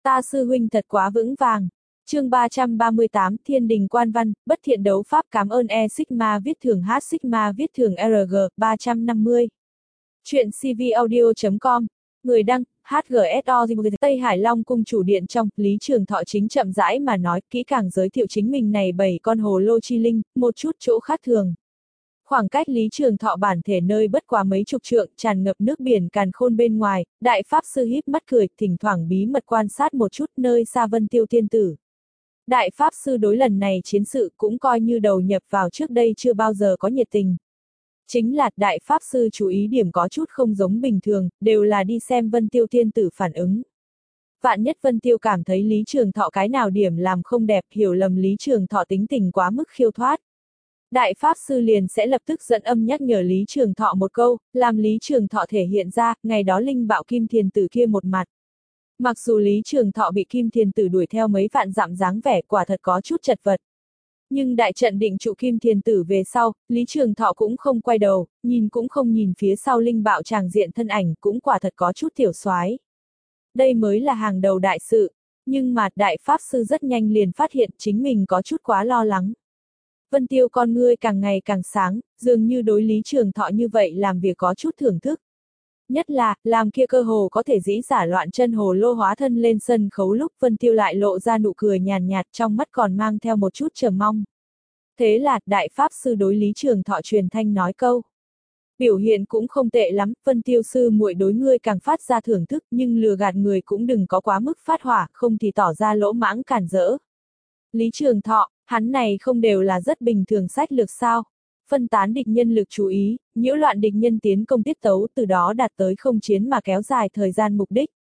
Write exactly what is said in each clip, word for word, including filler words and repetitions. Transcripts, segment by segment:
Ta sư huynh thật quá vững vàng. Chương ba trăm ba mươi tám Thiên đình quan văn, bất thiện đấu pháp cảm ơn E Sigma viết thường H Sigma viết thường R G, ba trăm năm mươi. Chuyện cvaudio chấm com. Người đăng, hát giê ét o Tây Hải Long cung chủ điện trong, Lý Trường Thọ chính chậm rãi mà nói, kỹ càng giới thiệu chính mình này bảy con hồ lô chi linh, một chút chỗ khác thường. Khoảng cách Lý Trường Thọ bản thể nơi bất quá mấy chục trượng, tràn ngập nước biển càn khôn bên ngoài, đại pháp sư híp mắt cười, thỉnh thoảng bí mật quan sát một chút nơi xa Vân Tiêu tiên tử. Đại pháp sư đối lần này chiến sự cũng coi như đầu nhập vào trước đây chưa bao giờ có nhiệt tình. Chính là đại pháp sư chú ý điểm có chút không giống bình thường, đều là đi xem Vân Tiêu tiên tử phản ứng. Vạn nhất Vân Tiêu cảm thấy Lý Trường Thọ cái nào điểm làm không đẹp, hiểu lầm Lý Trường Thọ tính tình quá mức khiêu thoát. Đại pháp sư liền sẽ lập tức dẫn âm nhắc nhở Lý Trường Thọ một câu, làm Lý Trường Thọ thể hiện ra, ngày đó linh bạo kim thiền tử kia một mặt. Mặc dù Lý Trường Thọ bị kim thiền tử đuổi theo mấy vạn dặm dáng vẻ quả thật có chút chật vật. Nhưng đại trận định trụ kim thiền tử về sau, Lý Trường Thọ cũng không quay đầu, nhìn cũng không nhìn phía sau linh bạo tràng diện thân ảnh cũng quả thật có chút tiểu soái. Đây mới là hàng đầu đại sự, nhưng mà đại pháp sư rất nhanh liền phát hiện chính mình có chút quá lo lắng. Vân Tiêu con ngươi càng ngày càng sáng, dường như đối Lý Trường Thọ như vậy làm việc có chút thưởng thức. Nhất là, làm kia cơ hồ có thể dĩ giả loạn chân hồ lô hóa thân lên sân khấu lúc Vân Tiêu lại lộ ra nụ cười nhàn nhạt, trong mắt còn mang theo một chút chờ mong. Thế là, đại pháp sư đối Lý Trường Thọ truyền thanh nói câu. Biểu hiện cũng không tệ lắm, Vân Tiêu sư muội đối ngươi càng phát ra thưởng thức, nhưng lừa gạt người cũng đừng có quá mức phát hỏa, không thì tỏ ra lỗ mãng cản rỡ. Lý Trường Thọ, hắn này không đều là rất bình thường sách lược sao? Phân tán địch nhân lực chú ý, nhiễu loạn địch nhân tiến công tiết tấu, từ đó đạt tới không chiến mà kéo dài thời gian mục đích.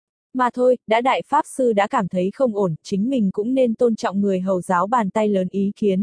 Mà thôi, đã đại pháp sư đã cảm thấy không ổn, chính mình cũng nên tôn trọng người hầu giáo bàn tay lớn ý kiến.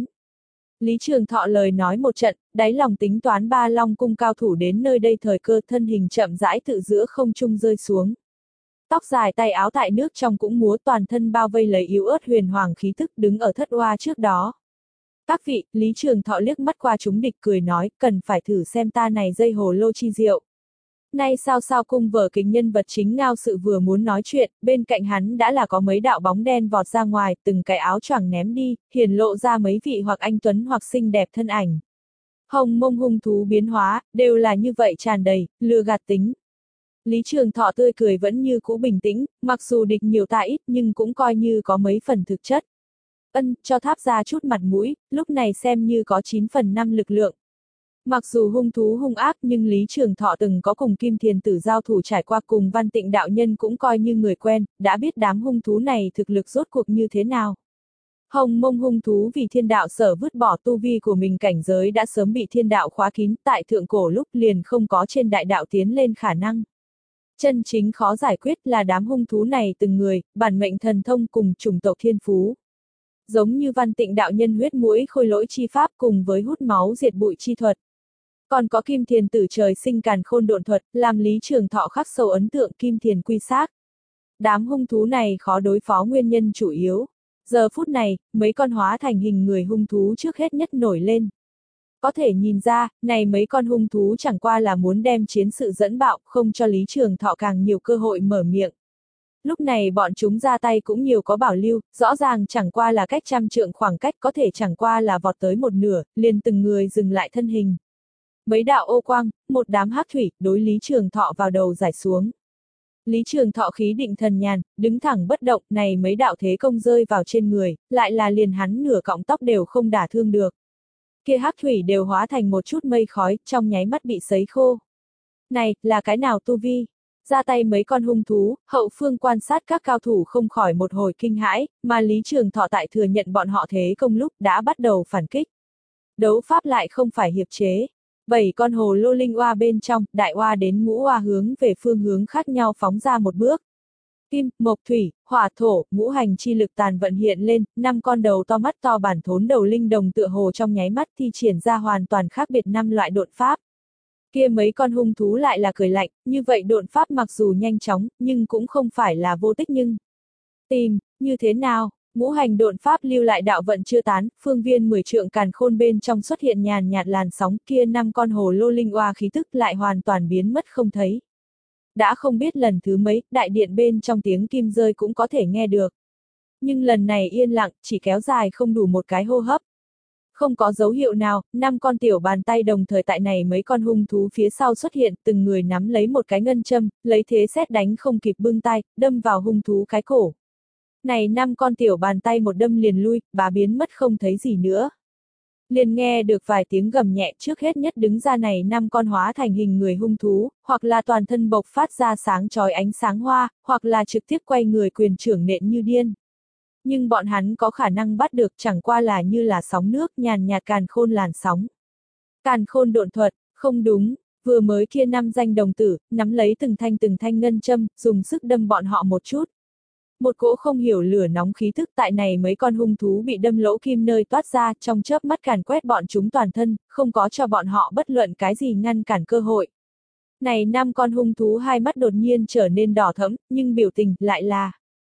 Lý Trường Thọ lời nói một trận, đáy lòng tính toán ba long cung cao thủ đến nơi đây thời cơ, thân hình chậm rãi tự giữa không trung rơi xuống. Tóc dài tay áo tại nước trong cũng múa, toàn thân bao vây lấy yếu ớt huyền hoàng khí tức, đứng ở thất oa trước đó. Các vị, Lý Trường Thọ liếc mắt qua chúng địch cười nói, cần phải thử xem ta này dây hồ lô chi diệu. Nay sao sao cung vở kính nhân vật chính Ngao Sự vừa muốn nói chuyện, bên cạnh hắn đã là có mấy đạo bóng đen vọt ra ngoài, từng cái áo choàng ném đi, hiển lộ ra mấy vị hoặc anh tuấn hoặc xinh đẹp thân ảnh. Hồng mông hung thú biến hóa, đều là như vậy tràn đầy, lừa gạt tính. Lý Trường Thọ tươi cười vẫn như cũ bình tĩnh, mặc dù địch nhiều ta ít nhưng cũng coi như có mấy phần thực chất. Ân, cho tháp ra chút mặt mũi, lúc này xem như có chín phần năm lực lượng. Mặc dù hung thú hung ác nhưng Lý Trường Thọ từng có cùng Kim Thiền Tử giao thủ trải qua, cùng Văn Tịnh đạo nhân cũng coi như người quen, đã biết đám hung thú này thực lực rốt cuộc như thế nào. Hồng mông hung thú vì thiên đạo sở vứt bỏ tu vi của mình, cảnh giới đã sớm bị thiên đạo khóa kín, tại thượng cổ lúc liền không có trên đại đạo tiến lên khả năng. Chân chính khó giải quyết là đám hung thú này từng người, bản mệnh thần thông cùng chủng tộc thiên phú. Giống như Văn Tịnh đạo nhân huyết mũi khôi lỗi chi pháp cùng với hút máu diệt bụi chi thuật. Còn có Kim Thiền Tử trời sinh càn khôn độn thuật, làm Lý Trường Thọ khắc sâu ấn tượng Kim Thiền quy xác. Đám hung thú này khó đối phó nguyên nhân chủ yếu. Giờ phút này, mấy con hóa thành hình người hung thú trước hết nhất nổi lên. Có thể nhìn ra, này mấy con hung thú chẳng qua là muốn đem chiến sự dẫn bạo, không cho Lý Trường Thọ càng nhiều cơ hội mở miệng. Lúc này bọn chúng ra tay cũng nhiều có bảo lưu, rõ ràng chẳng qua là cách trăm trượng khoảng cách, có thể chẳng qua là vọt tới một nửa, liền từng người dừng lại thân hình. Mấy đạo ô quang, một đám hắc thủy, đối Lý Trường Thọ vào đầu giải xuống. Lý Trường Thọ khí định thần nhàn, đứng thẳng bất động, này mấy đạo thế công rơi vào trên người, lại là liền hắn nửa cọng tóc đều không đả thương được. Kia hắc thủy đều hóa thành một chút mây khói, trong nháy mắt bị sấy khô. Này, là cái nào tu vi? Ra tay mấy con hung thú, hậu phương quan sát các cao thủ không khỏi một hồi kinh hãi, mà Lý Trường Thọ tại thừa nhận bọn họ thế công lúc đã bắt đầu phản kích. Đấu pháp lại không phải hiệp chế. Bảy con hồ lô linh oa bên trong, đại oa đến ngũ oa hướng về phương hướng khác nhau phóng ra một bước. Kim, mộc, thủy, hỏa, thổ, ngũ hành chi lực tàn vận hiện lên, năm con đầu to mắt to bản thốn đầu linh đồng tựa hồ trong nháy mắt thi triển ra hoàn toàn khác biệt năm loại độn pháp. Kia mấy con hung thú lại là cười lạnh, như vậy độn pháp mặc dù nhanh chóng, nhưng cũng không phải là vô tích nhưng. Tìm, như thế nào? Ngũ hành độn pháp lưu lại đạo vận chưa tán, phương viên mười trượng càn khôn bên trong xuất hiện nhàn nhạt làn sóng, kia năm con hồ lô linh oa khí tức lại hoàn toàn biến mất không thấy. đã không biết lần thứ mấy, đại điện bên trong tiếng kim rơi cũng có thể nghe được. Nhưng lần này yên lặng, chỉ kéo dài không đủ một cái hô hấp. Không có dấu hiệu nào, năm con tiểu bàn tay đồng thời tại này mấy con hung thú phía sau xuất hiện, từng người nắm lấy một cái ngân châm, lấy thế sét đánh không kịp bưng tay, đâm vào hung thú cái cổ. Này năm con tiểu bàn tay một đâm liền lui, bá biến mất không thấy gì nữa. Liền nghe được vài tiếng gầm nhẹ, trước hết nhất đứng ra này năm con hóa thành hình người hung thú, hoặc là toàn thân bộc phát ra sáng chói ánh sáng hoa, hoặc là trực tiếp quay người quyền trưởng nện như điên. Nhưng bọn hắn có khả năng bắt được chẳng qua là như là sóng nước nhàn nhạt càn khôn làn sóng. Càn khôn độn thuật, không đúng, vừa mới kia năm danh đồng tử, nắm lấy từng thanh từng thanh ngân châm, dùng sức đâm bọn họ một chút. Một cỗ không hiểu lửa nóng khí thức tại này mấy con hung thú bị đâm lỗ kim nơi toát ra trong chớp mắt càn quét bọn chúng toàn thân, không có cho bọn họ bất luận cái gì ngăn cản cơ hội. Này năm con hung thú hai mắt đột nhiên trở nên đỏ thẫm, nhưng biểu tình lại là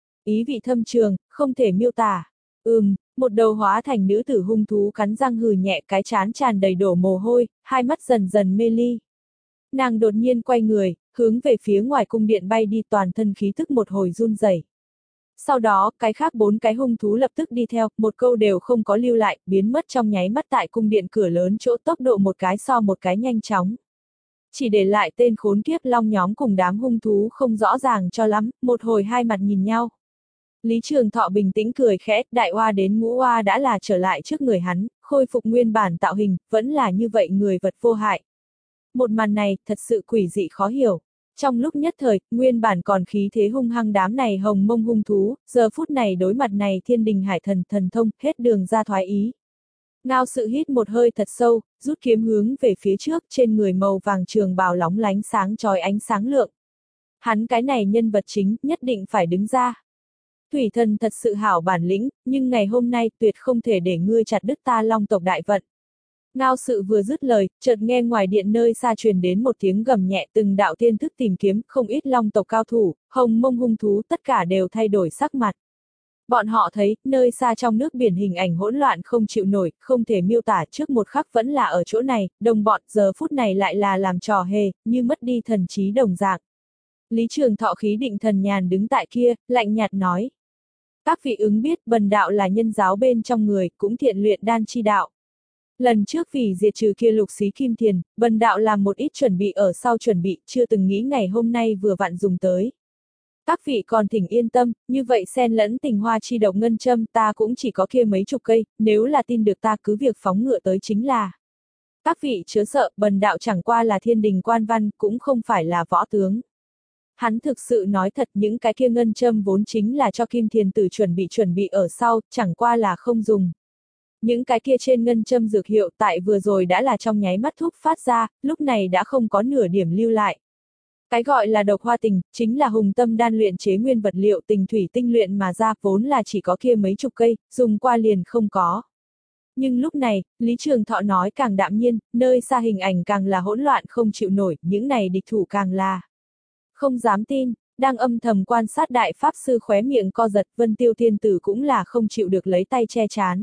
ý vị thâm trường, không thể miêu tả. Ừm, một đầu hóa thành nữ tử hung thú cắn răng hừ nhẹ, cái trán tràn đầy đổ mồ hôi, hai mắt dần dần mê ly. Nàng đột nhiên quay người, hướng về phía ngoài cung điện bay đi, toàn thân khí thức một hồi run rẩy. Sau đó, cái khác bốn cái hung thú lập tức đi theo, một câu đều không có lưu lại, biến mất trong nháy mắt tại cung điện cửa lớn chỗ, tốc độ một cái so một cái nhanh chóng. Chỉ để lại tên khốn kiếp long nhóm cùng đám hung thú không rõ ràng cho lắm, một hồi hai mặt nhìn nhau. Lý Trường Thọ bình tĩnh cười khẽ, đại oa đến ngũ oa đã là trở lại trước người hắn, khôi phục nguyên bản tạo hình, vẫn là như vậy người vật vô hại. Một màn này, thật sự quỷ dị khó hiểu. Trong lúc nhất thời, nguyên bản còn khí thế hung hăng đám này hồng mông hung thú, giờ phút này đối mặt này thiên đình hải thần thần thông, hết đường ra thoái ý. Ngao Sự hít một hơi thật sâu, rút kiếm hướng về phía trước, trên người màu vàng trường bào lóng lánh sáng chói ánh sáng lượng. Hắn cái này nhân vật chính, nhất định phải đứng ra. Thủy thần thật sự hảo bản lĩnh, nhưng ngày hôm nay tuyệt không thể để ngươi chặt đứt ta long tộc đại vận. Ngao Sự vừa dứt lời, chợt nghe ngoài điện nơi xa truyền đến một tiếng gầm nhẹ, từng đạo tiên thức tìm kiếm, không ít long tộc cao thủ, hồng mông hung thú tất cả đều thay đổi sắc mặt. Bọn họ thấy, nơi xa trong nước biển hình ảnh hỗn loạn không chịu nổi, không thể miêu tả, trước một khắc vẫn là ở chỗ này, đồng bọn giờ phút này lại là làm trò hề, như mất đi thần trí đồng dạng. Lý Trường Thọ khí định thần nhàn đứng tại kia, lạnh nhạt nói. Các vị ứng biết, bần đạo là nhân giáo bên trong người, cũng thiện luyện đan chi đạo. Lần trước vì diệt trừ kia lục xí kim thiền, bần đạo làm một ít chuẩn bị ở sau chuẩn bị, chưa từng nghĩ ngày hôm nay vừa vặn dùng tới. Các vị còn thỉnh yên tâm, như vậy xen lẫn tình hoa chi độc ngân châm ta cũng chỉ có kia mấy chục cây, nếu là tin được ta cứ việc phóng ngựa tới chính là. Các vị chớ sợ, bần đạo chẳng qua là thiên đình quan văn, cũng không phải là võ tướng. Hắn thực sự nói thật, những cái kia ngân châm vốn chính là cho kim thiền tử chuẩn bị chuẩn bị ở sau, chẳng qua là không dùng. Những cái kia trên ngân châm dược hiệu tại vừa rồi đã là trong nháy mắt thúc phát ra, lúc này đã không có nửa điểm lưu lại. Cái gọi là độc hoa tình, chính là hùng tâm đan luyện chế nguyên vật liệu tình thủy tinh luyện mà ra, vốn là chỉ có kia mấy chục cây, dùng qua liền không có. Nhưng lúc này, Lý Trường Thọ nói càng đạm nhiên, nơi xa hình ảnh càng là hỗn loạn không chịu nổi, những này địch thủ càng là không dám tin, đang âm thầm quan sát đại pháp sư khóe miệng co giật, Vân Tiêu Thiên Tử cũng là không chịu được lấy tay che chán.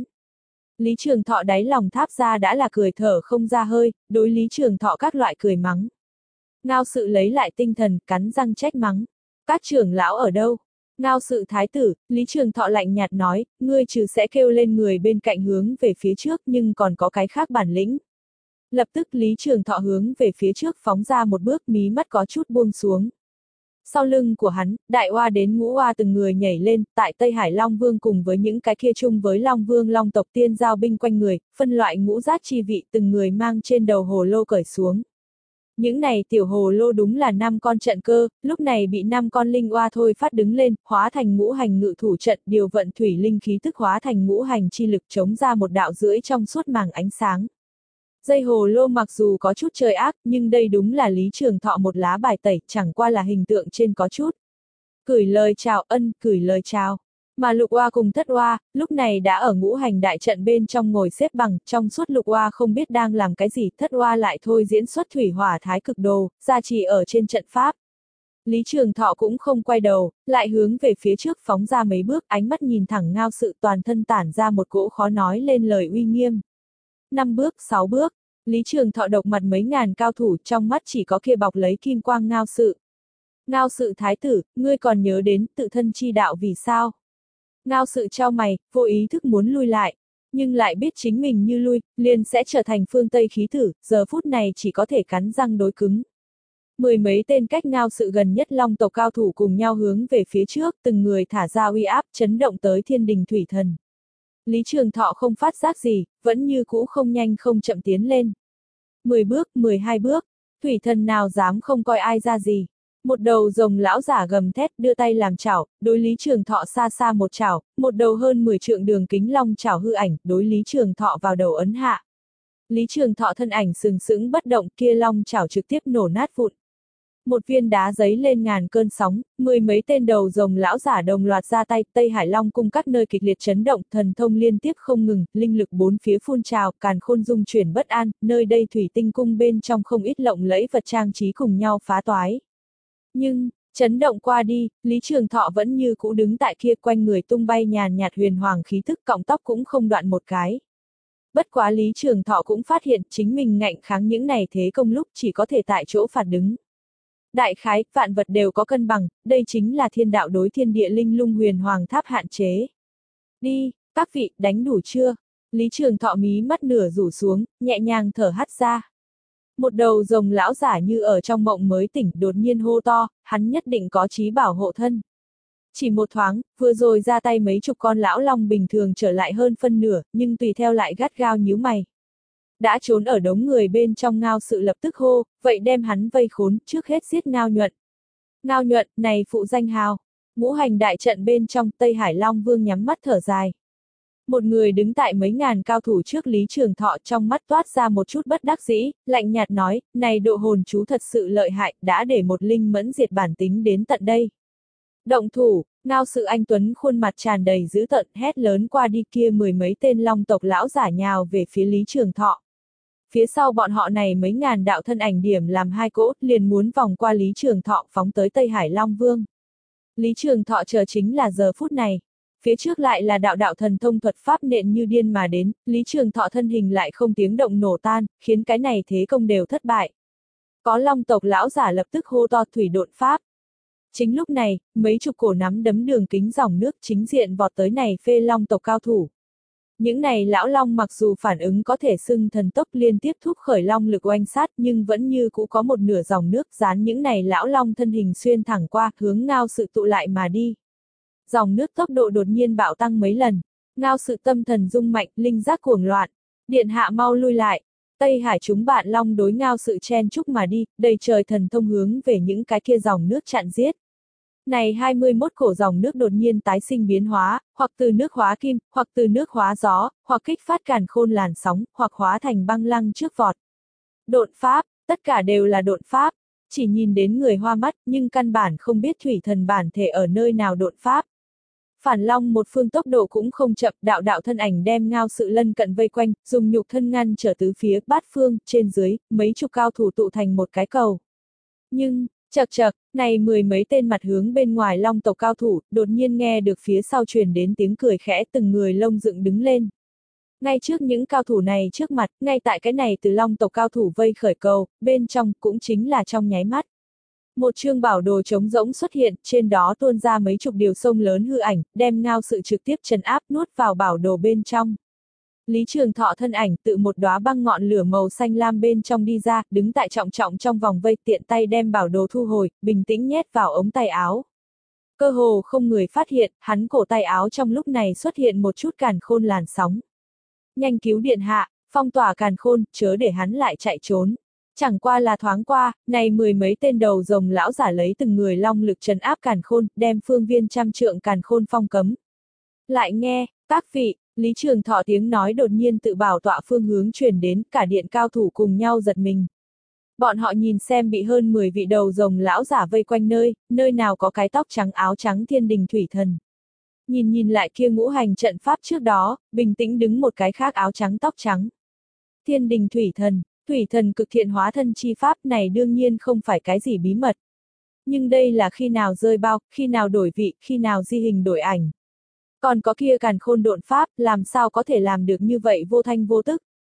Lý Trường Thọ đáy lòng tháp ra đã là cười thở không ra hơi, đối Lý Trường Thọ các loại cười mắng. Ngao Sự lấy lại tinh thần, cắn răng trách mắng. Các trưởng lão ở đâu? Ngao Sự thái tử, Lý Trường Thọ lạnh nhạt nói, ngươi trừ sẽ kêu lên người bên cạnh hướng về phía trước nhưng còn có cái khác bản lĩnh. Lập tức Lý Trường Thọ hướng về phía trước phóng ra một bước, mí mắt có chút buông xuống. Sau lưng của hắn, đại oa đến ngũ oa từng người nhảy lên, tại Tây Hải Long Vương cùng với những cái kia chung với Long Vương Long tộc tiên giao binh quanh người, phân loại ngũ giác chi vị từng người mang trên đầu hồ lô cởi xuống. Những này tiểu hồ lô đúng là năm con trận cơ, lúc này bị năm con linh oa thôi phát đứng lên, hóa thành ngũ hành ngự thủ trận, điều vận thủy linh khí tức hóa thành ngũ hành chi lực chống ra một đạo rưỡi trong suốt màng ánh sáng. Dây hồ lô mặc dù có chút trời ác, nhưng đây đúng là Lý Trường Thọ một lá bài tẩy, chẳng qua là hình tượng trên có chút. Gửi lời chào ân, gửi lời chào. Mà lục oa cùng thất oa, lúc này đã ở ngũ hành đại trận bên trong ngồi xếp bằng, trong suốt lục oa không biết đang làm cái gì, thất oa lại thôi diễn xuất thủy hỏa thái cực đồ, gia trì ở trên trận pháp. Lý Trường Thọ cũng không quay đầu, lại hướng về phía trước phóng ra mấy bước, ánh mắt nhìn thẳng Ngao Sự, toàn thân tản ra một cỗ khó nói lên lời uy nghiêm. Năm bước, sáu bước, Lý Trường Thọ độc mặt mấy ngàn cao thủ, trong mắt chỉ có kia bọc lấy kim quang Ngao Sự. Ngao Sự thái tử, ngươi còn nhớ đến tự thân chi đạo vì sao? Ngao Sự trao mày, vô ý thức muốn lui lại, nhưng lại biết chính mình như lui, liền sẽ trở thành phương Tây khí tử, giờ phút này chỉ có thể cắn răng đối cứng. Mười mấy tên cách Ngao Sự gần nhất Long tộc cao thủ cùng nhau hướng về phía trước, từng người thả ra uy áp chấn động tới thiên đình thủy thần. Lý Trường Thọ không phát giác gì, vẫn như cũ không nhanh không chậm tiến lên. Mười bước, mười hai bước, thủy thần nào dám không coi ai ra gì. Một đầu rồng lão giả gầm thét đưa tay làm chảo, đối Lý Trường Thọ xa xa một chảo, một đầu hơn mười trượng đường kính long chảo hư ảnh, đối Lý Trường Thọ vào đầu ấn hạ. Lý Trường Thọ thân ảnh sừng sững bất động, kia long chảo trực tiếp nổ nát vụn. Một viên đá giấy lên ngàn cơn sóng, mười mấy tên đầu rồng lão giả đồng loạt ra tay, Tây Hải Long cung các nơi kịch liệt chấn động, thần thông liên tiếp không ngừng, linh lực bốn phía phun trào, càn khôn dung chuyển bất an, nơi đây thủy tinh cung bên trong không ít lộng lẫy vật trang trí cùng nhau phá toái. Nhưng, chấn động qua đi, Lý Trường Thọ vẫn như cũ đứng tại kia, quanh người tung bay nhàn nhạt huyền hoàng khí thức, cọng tóc cũng không đoạn một cái. Bất quá Lý Trường Thọ cũng phát hiện chính mình ngạnh kháng những này thế công lúc chỉ có thể tại chỗ phạt đứng. Đại khái, vạn vật đều có cân bằng, đây chính là thiên đạo đối thiên địa linh lung huyền hoàng tháp hạn chế. Đi, các vị, đánh đủ chưa? Lý Trường Thọ mí mắt nửa rủ xuống, nhẹ nhàng thở hắt ra. Một đầu rồng lão giả như ở trong mộng mới tỉnh, đột nhiên hô to, hắn nhất định có chí bảo hộ thân. Chỉ một thoáng, vừa rồi ra tay mấy chục con lão long bình thường trở lại hơn phân nửa, nhưng tùy theo lại gắt gao nhíu mày. Đã trốn ở đống người bên trong Ngao Sự lập tức hô, vậy đem hắn vây khốn, trước hết giết Ngao Nhuận. Ngao Nhuận, này phụ danh hào. Ngũ hành đại trận bên trong, Tây Hải Long Vương nhắm mắt thở dài. Một người đứng tại mấy ngàn cao thủ trước Lý Trường Thọ, trong mắt toát ra một chút bất đắc dĩ, lạnh nhạt nói, này độ hồn chú thật sự lợi hại, đã để một linh mẫn diệt bản tính đến tận đây. Động thủ, Ngao Sự anh tuấn khuôn mặt tràn đầy dữ tợn, hét lớn qua đi, kia mười mấy tên long tộc lão giả nhào về phía Lý Trường Thọ. Phía sau bọn họ này mấy ngàn đạo thân ảnh điểm làm hai cỗ, liền muốn vòng qua Lý Trường Thọ phóng tới Tây Hải Long Vương. Lý Trường Thọ chờ chính là giờ phút này. Phía trước lại là đạo đạo thần thông thuật pháp nện như điên mà đến, Lý Trường Thọ thân hình lại không tiếng động nổ tan, khiến cái này thế công đều thất bại. Có long tộc lão giả lập tức hô to thủy độn pháp. Chính lúc này, mấy chục cổ nắm đấm đường kính dòng nước chính diện vọt tới này phê long tộc cao thủ. Những này lão long mặc dù phản ứng có thể xưng thần tốc liên tiếp thúc khởi long lực oanh sát, nhưng vẫn như cũ có một nửa dòng nước dán những này lão long thân hình xuyên thẳng qua, hướng Ngao Sự tụ lại mà đi. Dòng nước tốc độ đột nhiên bạo tăng mấy lần, Ngao Sự tâm thần rung mạnh, linh giác cuồng loạn. Điện hạ mau lui lại. Tây Hải chúng bạn long đối Ngao Sự chen chúc mà đi, đầy trời thần thông hướng về những cái kia dòng nước chặn giết. Này hai mươi mốt cổ dòng nước đột nhiên tái sinh biến hóa, hoặc từ nước hóa kim, hoặc từ nước hóa gió, hoặc kích phát càn khôn làn sóng, hoặc hóa thành băng lăng trước vọt. Độn pháp, tất cả đều là độn pháp, chỉ nhìn đến người hoa mắt, nhưng căn bản không biết thủy thần bản thể ở nơi nào độn pháp. Phản long một phương tốc độ cũng không chậm, đạo đạo thân ảnh đem Ngao Sự lân cận vây quanh, dùng nhục thân ngăn trở tứ phía, bát phương, trên dưới, mấy chục cao thủ tụ thành một cái cầu. Nhưng, chậc chậc, này mười mấy tên mặt hướng bên ngoài long tộc cao thủ, đột nhiên nghe được phía sau truyền đến tiếng cười khẽ, từng người lông dựng đứng lên. Ngay trước những cao thủ này trước mặt, ngay tại cái này từ long tộc cao thủ vây khởi cầu, bên trong cũng chính là trong nháy mắt. Một chương bảo đồ trống rỗng xuất hiện, trên đó tuôn ra mấy chục điều sông lớn hư ảnh, đem Ngao Sự trực tiếp trấn áp nuốt vào bảo đồ bên trong. Lý Trường Thọ thân ảnh tự một đóa băng ngọn lửa màu xanh lam bên trong đi ra, đứng tại trọng trọng trong vòng vây, tiện tay đem bảo đồ thu hồi, bình tĩnh nhét vào ống tay áo. Cơ hồ không người phát hiện, hắn cổ tay áo trong lúc này xuất hiện một chút càn khôn làn sóng. Nhanh cứu điện hạ, phong tỏa càn khôn, chớ để hắn lại chạy trốn. Chẳng qua là thoáng qua, này mười mấy tên đầu rồng lão giả lấy từng người long lực trấn áp càn khôn, đem phương viên trăm trượng càn khôn phong cấm. Lại nghe, các vị, Lý Trường Thọ tiếng nói đột nhiên tự bảo tọa phương hướng truyền đến, cả điện cao thủ cùng nhau giật mình. Bọn họ nhìn xem bị hơn mười vị đầu rồng lão giả vây quanh nơi, nơi nào có cái tóc trắng áo trắng thiên đình thủy thần. Nhìn nhìn lại kia ngũ hành trận pháp trước đó, bình tĩnh đứng một cái khác áo trắng tóc trắng. Thiên đình thủy thần, thủy thần cực thiện hóa thân chi pháp này đương nhiên không phải cái gì bí mật. Nhưng đây là khi nào rơi bao, khi nào đổi vị, khi nào di hình đổi ảnh. Còn có kia càn khôn độn pháp, làm sao có thể làm được như vậy vô thanh vô tức.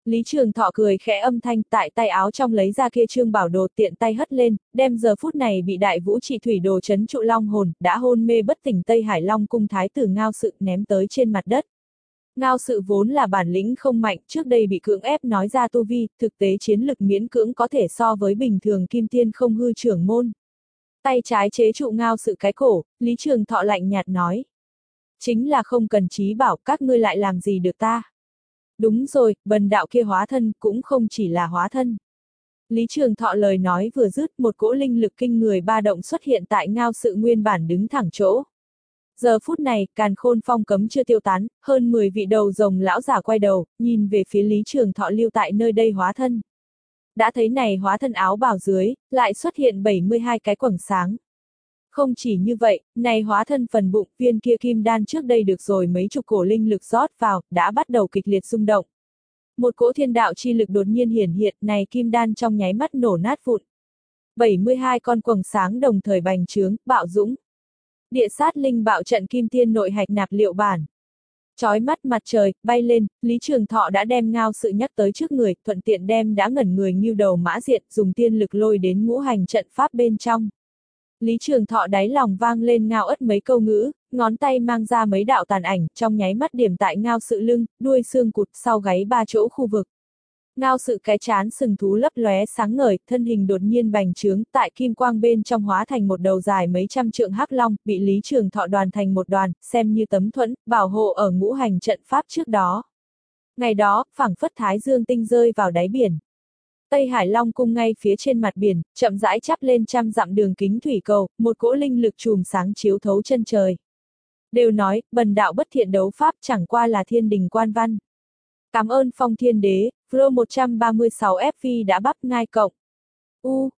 Lý Trường Thọ cười khẽ âm thanh, tại tay áo trong lấy ra kia trương bảo đồ, tiện tay hất lên, đem giờ phút này bị đại vũ trị thủy đồ chấn trụ long hồn, đã hôn mê bất tỉnh Tây Hải Long cung thái tử Ngao Sự ném tới trên mặt đất. Ngao Sự vốn là bản lĩnh không mạnh, trước đây bị cưỡng ép nói ra tu vi, thực tế chiến lực miễn cưỡng có thể so với bình thường kim tiên không hư trưởng môn. Tay trái chế trụ Ngao Sự cái cổ, Lý Trường Thọ lạnh nhạt nói. Chính là không cần trí bảo, các ngươi lại làm gì được ta. Đúng rồi, bần đạo kia hóa thân, cũng không chỉ là hóa thân. Lý Trường Thọ lời nói vừa dứt, một cỗ linh lực kinh người ba động xuất hiện tại Ngao Sự nguyên bản đứng thẳng chỗ. Giờ phút này, càn khôn phong cấm chưa tiêu tán, hơn mười vị đầu rồng lão giả quay đầu, nhìn về phía Lý Trường Thọ lưu tại nơi đây hóa thân. Đã thấy này hóa thân áo bào dưới, lại xuất hiện bảy mươi hai cái quầng sáng. Không chỉ như vậy, này hóa thân phần bụng, viên kia kim đan trước đây được rồi mấy chục cổ linh lực rót vào, đã bắt đầu kịch liệt rung động. Một cỗ thiên đạo chi lực đột nhiên hiển hiện, này kim đan trong nháy mắt nổ nát vụn. bảy mươi hai con quầng sáng đồng thời bành trướng, bạo dũng. Địa sát linh bạo trận kim tiên nội hạch nạp liệu bản. Chói mắt mặt trời, bay lên, Lý Trường Thọ đã đem Ngao Sự nhắc tới trước người, thuận tiện đem đã ngẩn người ngưu đầu mã diện, dùng tiên lực lôi đến ngũ hành trận pháp bên trong. Lý Trường Thọ đáy lòng vang lên ngao ất mấy câu ngữ, ngón tay mang ra mấy đạo tàn ảnh, trong nháy mắt điểm tại Ngao Sự lưng, đuôi xương cụt, sau gáy ba chỗ khu vực. Ngao Sự cái chán sừng thú lấp lóe sáng ngời, thân hình đột nhiên bành trướng, tại kim quang bên trong hóa thành một đầu dài mấy trăm trượng hắc long, bị Lý Trường Thọ đoàn thành một đoàn, xem như tấm thuẫn, bảo hộ ở ngũ hành trận pháp trước đó. Ngày đó, phảng phất thái dương tinh rơi vào đáy biển. Tây Hải Long cung ngay phía trên mặt biển, chậm rãi chắp lên trăm dặm đường kính thủy cầu, một cỗ linh lực chùm sáng chiếu thấu chân trời. Đều nói, bần đạo bất thiện đấu pháp chẳng qua là thiên đình quan văn. Cảm ơn Phong Thiên Đế, Pro một trăm ba mươi sáu F V đã bắp ngai cộng. U,